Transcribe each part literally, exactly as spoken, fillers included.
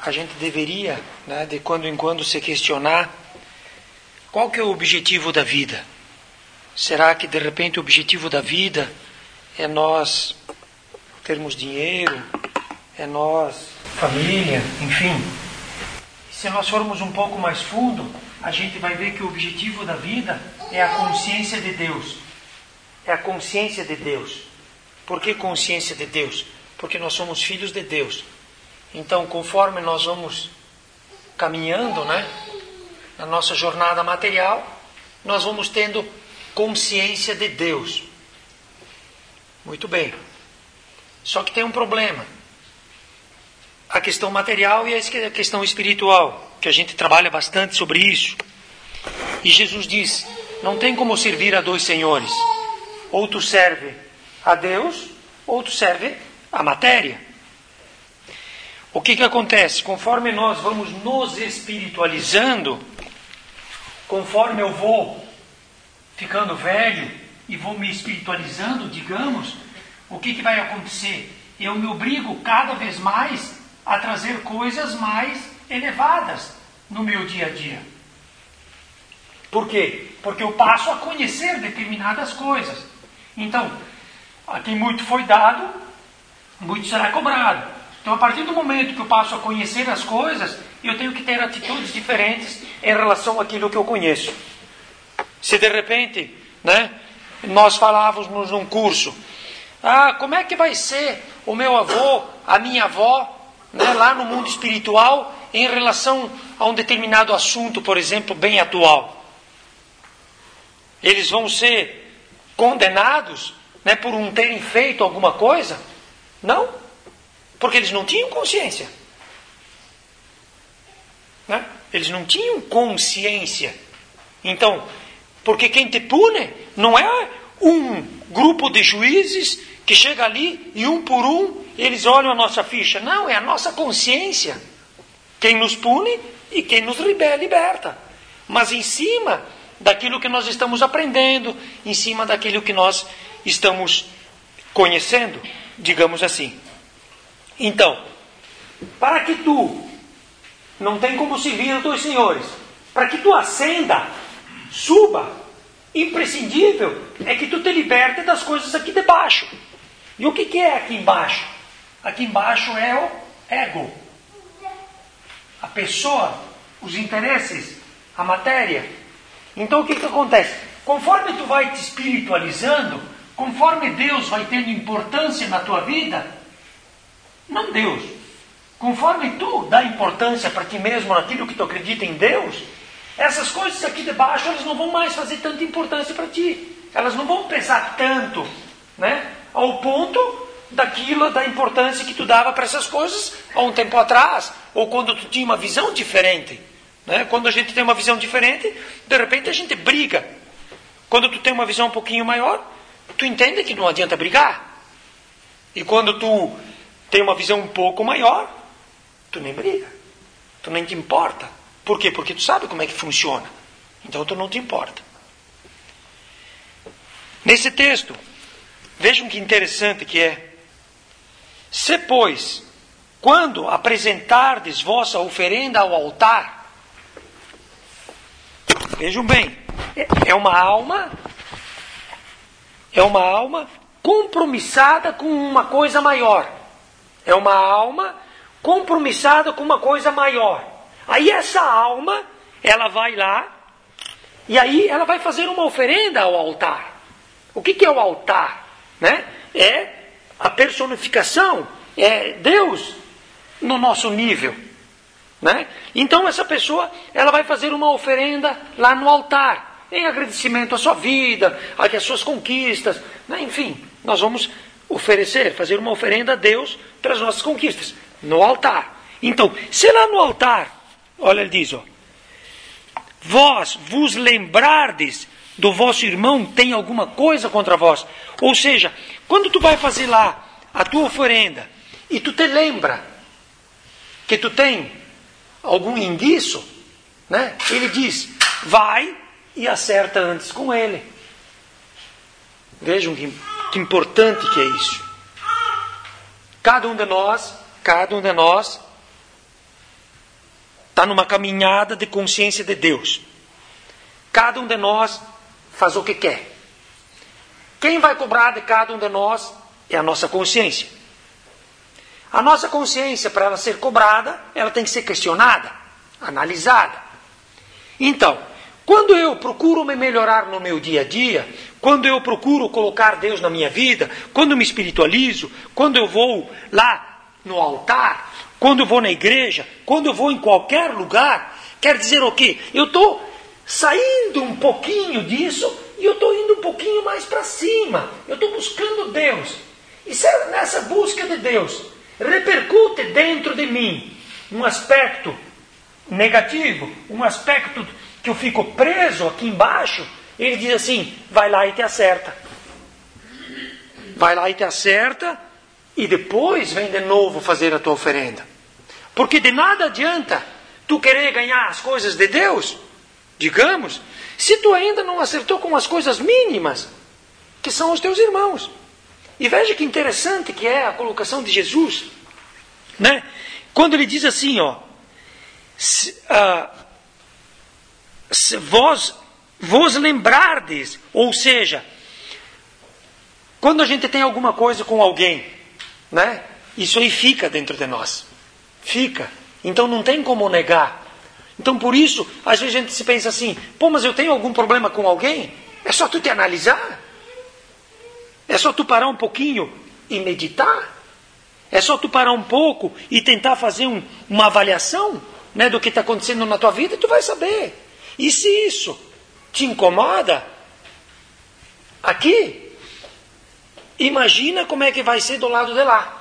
a gente deveria, né, de quando em quando se questionar qual que é o objetivo da vida. Será que de repente o objetivo da vida é nós termos dinheiro, é nós família, enfim? Se nós formos um pouco mais fundo, a gente vai ver que o objetivo da vida é a consciência de Deus. É a consciência de Deus. Por que consciência de Deus? Porque nós somos filhos de Deus. Então, conforme nós vamos caminhando, né, na nossa jornada material, nós vamos tendo consciência de Deus. Muito bem. Só que tem um problema. A questão material e a questão espiritual, que a gente trabalha bastante sobre isso. E Jesus diz, não tem como servir a dois senhores. Ou tu serve a Deus, ou tu serve a matéria. O que que acontece? Conforme nós vamos nos espiritualizando, conforme eu vou ficando velho e vou me espiritualizando, digamos, o que que vai acontecer? Eu me obrigo cada vez mais a trazer coisas mais elevadas no meu dia a dia. Por quê? Porque eu passo a conhecer determinadas coisas. Então, a quem muito foi dado, muito será cobrado. Então, a partir do momento que eu passo a conhecer as coisas, eu tenho que ter atitudes diferentes em relação àquilo que eu conheço. Se de repente, né, nós falávamos num curso, ah, como é que vai ser o meu avô, a minha avó, né, lá no mundo espiritual, em relação a um determinado assunto, por exemplo, bem atual? Eles vão ser condenados, né, por não terem feito alguma coisa? Não, porque eles não tinham consciência. Né? Eles não tinham consciência. Então, porque quem te pune não é um grupo de juízes que chega ali e um por um eles olham a nossa ficha. Não, é a nossa consciência. Quem nos pune e quem nos liberta. Mas em cima daquilo que nós estamos aprendendo, em cima daquilo que nós estamos conhecendo, digamos assim. Então, para que tu, não tem como servir os dois senhores, para que tu ascenda, suba, imprescindível é que tu te liberte das coisas aqui de baixo. E o que que é aqui embaixo? Aqui embaixo é o ego. A pessoa, os interesses, a matéria. Então o que que acontece? Conforme tu vai te espiritualizando, conforme Deus vai tendo importância na tua vida, não Deus, conforme tu dá importância para ti mesmo naquilo que tu acredita em Deus, essas coisas aqui de baixo, elas não vão mais fazer tanta importância para ti. Elas não vão pesar tanto, né? Ao ponto daquilo, da importância que tu dava para essas coisas há um tempo atrás, ou quando tu tinha uma visão diferente. Né? Quando a gente tem uma visão diferente, de repente a gente briga. Quando tu tem uma visão um pouquinho maior, tu entende que não adianta brigar. E quando tu tem uma visão um pouco maior, tu nem briga. Tu nem te importa. Por quê? Porque tu sabe como é que funciona. Então tu não te importa. Nesse texto, vejam que interessante que é. Se, pois, quando apresentardes vossa oferenda ao altar, vejam bem, é uma alma, é uma alma compromissada com uma coisa maior. É uma alma compromissada com uma coisa maior. Aí essa alma, ela vai lá, e aí ela vai fazer uma oferenda ao altar. O que que é o altar? Né? É a personificação, é Deus no nosso nível. Né? Então essa pessoa, ela vai fazer uma oferenda lá no altar, em agradecimento à sua vida, às suas conquistas, né? Enfim, nós vamos oferecer, fazer uma oferenda a Deus pelas nossas conquistas, no altar. Então, se lá no altar, olha, ele diz, ó, vós vos lembrardes do vosso irmão tem alguma coisa contra vós. Ou seja, quando tu vai fazer lá a tua oferenda e tu te lembra que tu tem algum indício, né? Ele diz, vai e acerta antes com ele. Vejam que, que importante que é isso. Cada um de nós, cada um de nós está numa caminhada de consciência de Deus. Cada um de nós faz o que quer. Quem vai cobrar de cada um de nós é a nossa consciência. A nossa consciência, para ela ser cobrada, ela tem que ser questionada, analisada. Então, quando eu procuro me melhorar no meu dia a dia, quando eu procuro colocar Deus na minha vida, quando eu me espiritualizo, quando eu vou lá no altar, quando eu vou na igreja, quando eu vou em qualquer lugar, quer dizer o quê? Eu estou saindo um pouquinho disso e eu estou indo um pouquinho mais para cima. Eu estou buscando Deus. E se nessa busca de Deus repercute dentro de mim um aspecto negativo, um aspecto que eu fico preso aqui embaixo, ele diz assim, vai lá e te acerta. Vai lá e te acerta e depois vem de novo fazer a tua oferenda. Porque de nada adianta tu querer ganhar as coisas de Deus, digamos, se tu ainda não acertou com as coisas mínimas, que são os teus irmãos. E veja que interessante que é a colocação de Jesus, né? Quando ele diz assim, ó, se, ah, se vós, vos lembrardes, ou seja, quando a gente tem alguma coisa com alguém, né? Isso aí fica dentro de nós. Fica. Então não tem como negar. Então por isso, às vezes a gente se pensa assim, pô, mas eu tenho algum problema com alguém? É só tu te analisar. É só tu parar um pouquinho e meditar. É só tu parar um pouco e tentar fazer um, uma avaliação, né, do que está acontecendo na tua vida, e tu vai saber. E se isso te incomoda, aqui, imagina como é que vai ser do lado de lá.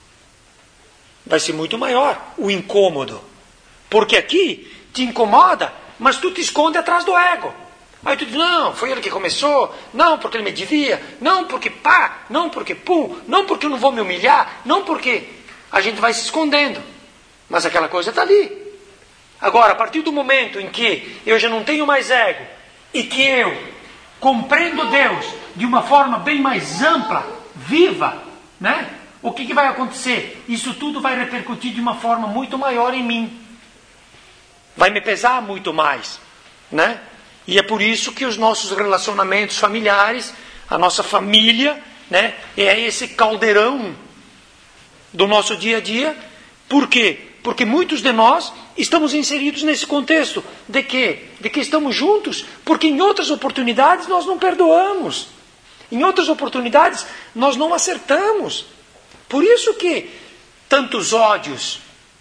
Vai ser muito maior o incômodo. Porque aqui te incomoda, mas tu te esconde atrás do ego. Aí tu diz, não, foi ele que começou, não porque ele me devia, não porque pá, não porque pum, não porque eu não vou me humilhar, não porque a gente vai se escondendo. Mas aquela coisa está ali. Agora, a partir do momento em que eu já não tenho mais ego e que eu compreendo Deus de uma forma bem mais ampla, viva, né? O que, que vai acontecer? Isso tudo vai repercutir de uma forma muito maior em mim. Vai me pesar muito mais, né? E é por isso que os nossos relacionamentos familiares, a nossa família, né, é esse caldeirão do nosso dia a dia. Por quê? Porque muitos de nós estamos inseridos nesse contexto. De quê? De que estamos juntos, porque em outras oportunidades nós não perdoamos. Em outras oportunidades nós não acertamos. Por isso que tantos ódios,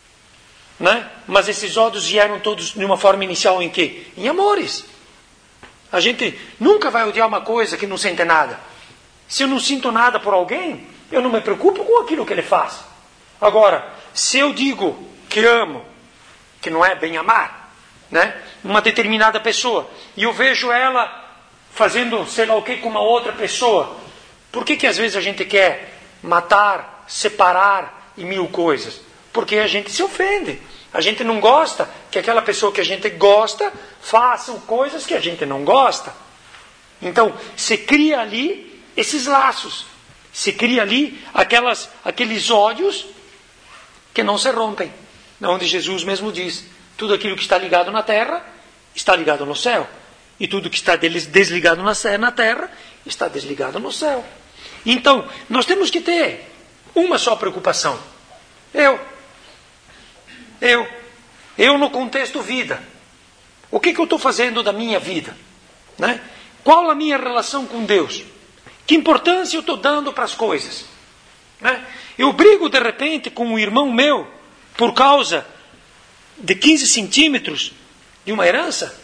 né? Mas esses ódios vieram todos de uma forma inicial em quê? Em amores. A gente nunca vai odiar uma coisa que não sente nada. Se eu não sinto nada por alguém, eu não me preocupo com aquilo que ele faz. Agora, se eu digo que amo, que não é bem amar, né? Uma determinada pessoa, e eu vejo ela fazendo sei lá o que com uma outra pessoa, por que que às vezes a gente quer matar, separar e mil coisas? Porque a gente se ofende. A gente não gosta que aquela pessoa que a gente gosta faça coisas que a gente não gosta. Então, se cria ali esses laços. Se cria ali aquelas, aqueles ódios que não se rompem. Onde Jesus mesmo diz, tudo aquilo que está ligado na terra, está ligado no céu. E tudo que está desligado na terra, está desligado no céu. Então, nós temos que ter uma só preocupação. Eu. Eu. Eu no contexto vida. O que, que eu estou fazendo da minha vida? Né? Qual a minha relação com Deus? Que importância eu estou dando para as coisas? Né? Eu brigo de repente com um irmão meu por causa de quinze centímetros de uma herança?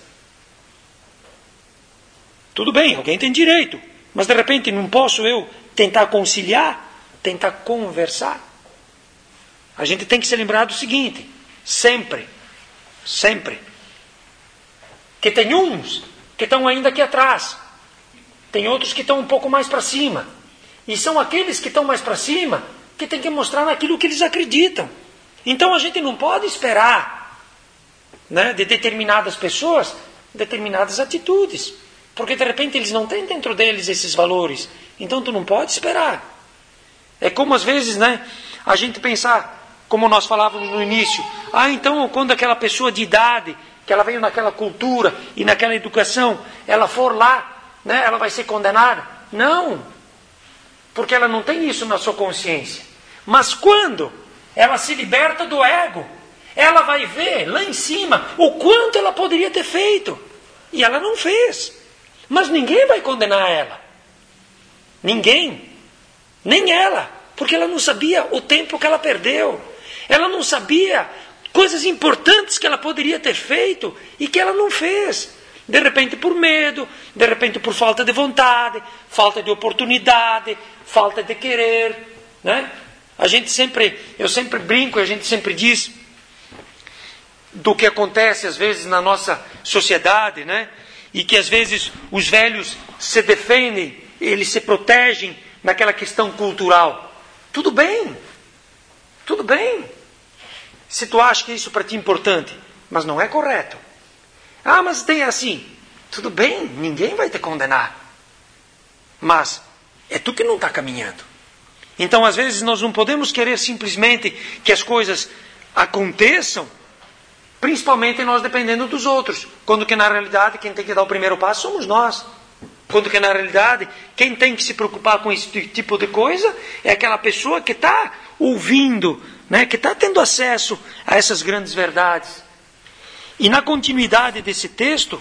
Tudo bem, alguém tem direito. Mas de repente não posso eu tentar conciliar, tentar conversar? A gente tem que se lembrar do seguinte, sempre, sempre, que tem uns que estão ainda aqui atrás, tem outros que estão um pouco mais para cima, e são aqueles que estão mais para cima que tem que mostrar naquilo que eles acreditam. Então a gente não pode esperar, né, de determinadas pessoas determinadas atitudes, porque de repente eles não têm dentro deles esses valores, então tu não pode esperar. É como às vezes, né, a gente pensar, como nós falávamos no início, ah, então quando aquela pessoa de idade, que ela veio naquela cultura e naquela educação, ela for lá, né, ela vai ser condenada? Não, porque ela não tem isso na sua consciência. Mas quando ela se liberta do ego, ela vai ver lá em cima o quanto ela poderia ter feito. E ela não fez. Mas ninguém vai condenar ela. Ninguém. Nem ela. Porque ela não sabia o tempo que ela perdeu. Ela não sabia coisas importantes que ela poderia ter feito e que ela não fez. De repente por medo, de repente por falta de vontade, falta de oportunidade, falta de querer, né? A gente sempre, eu sempre brinco, a gente sempre diz do que acontece às vezes na nossa sociedade, né? E que às vezes os velhos se defendem, eles se protegem naquela questão cultural. Tudo bem, tudo bem. Se tu acha que isso para ti é importante, mas não é correto. Ah, mas tem assim. Tudo bem, ninguém vai te condenar. Mas é tu que não está caminhando. Então, às vezes, nós não podemos querer simplesmente que as coisas aconteçam, principalmente nós dependendo dos outros. Quando que, na realidade, quem tem que dar o primeiro passo somos nós. Quando que, na realidade, quem tem que se preocupar com esse tipo de coisa é aquela pessoa que está ouvindo, né, que está tendo acesso a essas grandes verdades. E na continuidade desse texto,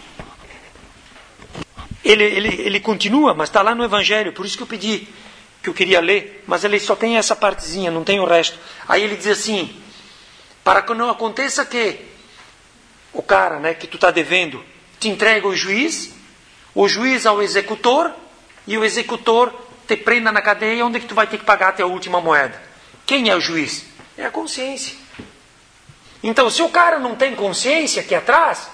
ele, ele, ele continua, mas está lá no Evangelho, por isso que eu pedi, que eu queria ler, mas ele só tem essa partezinha, não tem o resto. Aí ele diz assim, para que não aconteça que o cara, né, que tu está devendo, te entrega ao juiz, o juiz ao executor, e o executor te prenda na cadeia, onde que tu vai ter que pagar até a última moeda. Quem é o juiz? É a consciência. Então, se o cara não tem consciência aqui atrás,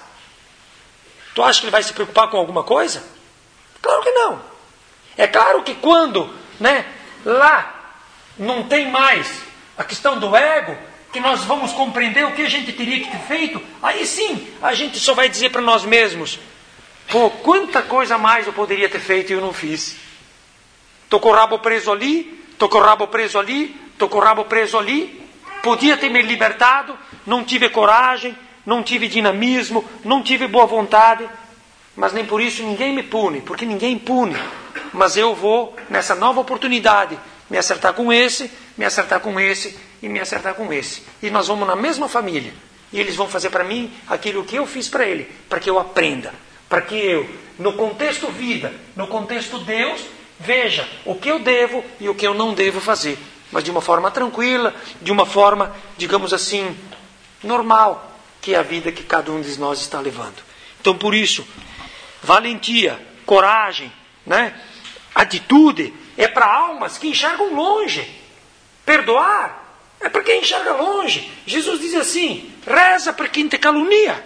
tu acha que ele vai se preocupar com alguma coisa? Claro que não. É claro que quando, né, lá não tem mais a questão do ego, que nós vamos compreender o que a gente teria que ter feito, aí sim, a gente só vai dizer para nós mesmos, pô, quanta coisa mais eu poderia ter feito e eu não fiz. Estou com o rabo preso ali, estou com o rabo preso ali, estou com o rabo preso ali, podia ter me libertado, não tive coragem, não tive dinamismo, não tive boa vontade, mas nem por isso ninguém me pune, porque ninguém pune. Mas eu vou, nessa nova oportunidade, me acertar com esse, me acertar com esse e me acertar com esse. E nós vamos na mesma família. E eles vão fazer para mim aquilo que eu fiz para ele, para que eu aprenda, para que eu, no contexto vida, no contexto Deus, veja o que eu devo e o que eu não devo fazer. Mas de uma forma tranquila, de uma forma, digamos assim, normal, que é a vida que cada um de nós está levando. Então, por isso, valentia, coragem, né? Atitude é para almas que enxergam longe. Perdoar é para quem enxerga longe. Jesus diz assim, reza para quem te calunia.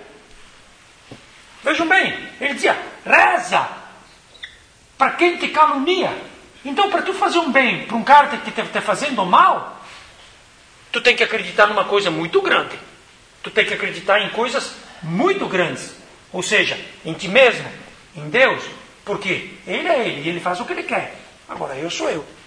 Vejam bem, ele dizia, reza para quem te calunia. Então, para tu fazer um bem para um cara que está fazendo mal, tu tem que acreditar numa coisa muito grande. Tu tem que acreditar em coisas muito grandes. Ou seja, em ti mesmo, em Deus. Porque Ele é Ele e Ele faz o que Ele quer. Agora, eu sou eu.